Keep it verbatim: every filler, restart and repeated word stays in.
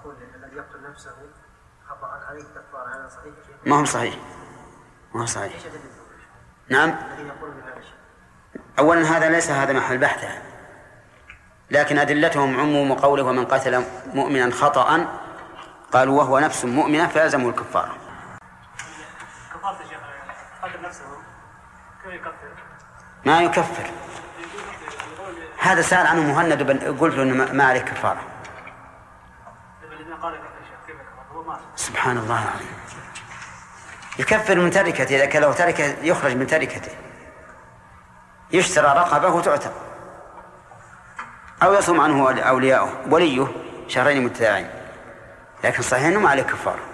يقول الذي يقتل نفسه خطأ عليه كفارة، هذا صحيح؟ ما هو صحيح، ما هو صحيح. نعم. أولا هذا ليس هذا محل بحثه، لكن أدلتهم عموم قوله ومن قتل مؤمنا خطأ قالوا وهو نفس مؤمنة فيلزمه الكفارة. كفارة يا شيخ قتل نفسه كيف يكفر؟ ما يكفر، هذا سأل عنه مهند بن قلت له ما عليه كفارة. سبحان الله العظيم. يكفر من تركته، إذا كان له تركه يخرج من تركته، يشترى رقبه وتعتق، أو يصوم عنه أولياؤه وليه شهرين متتابعين، لكن صحيح أنه ما عليه كفارة.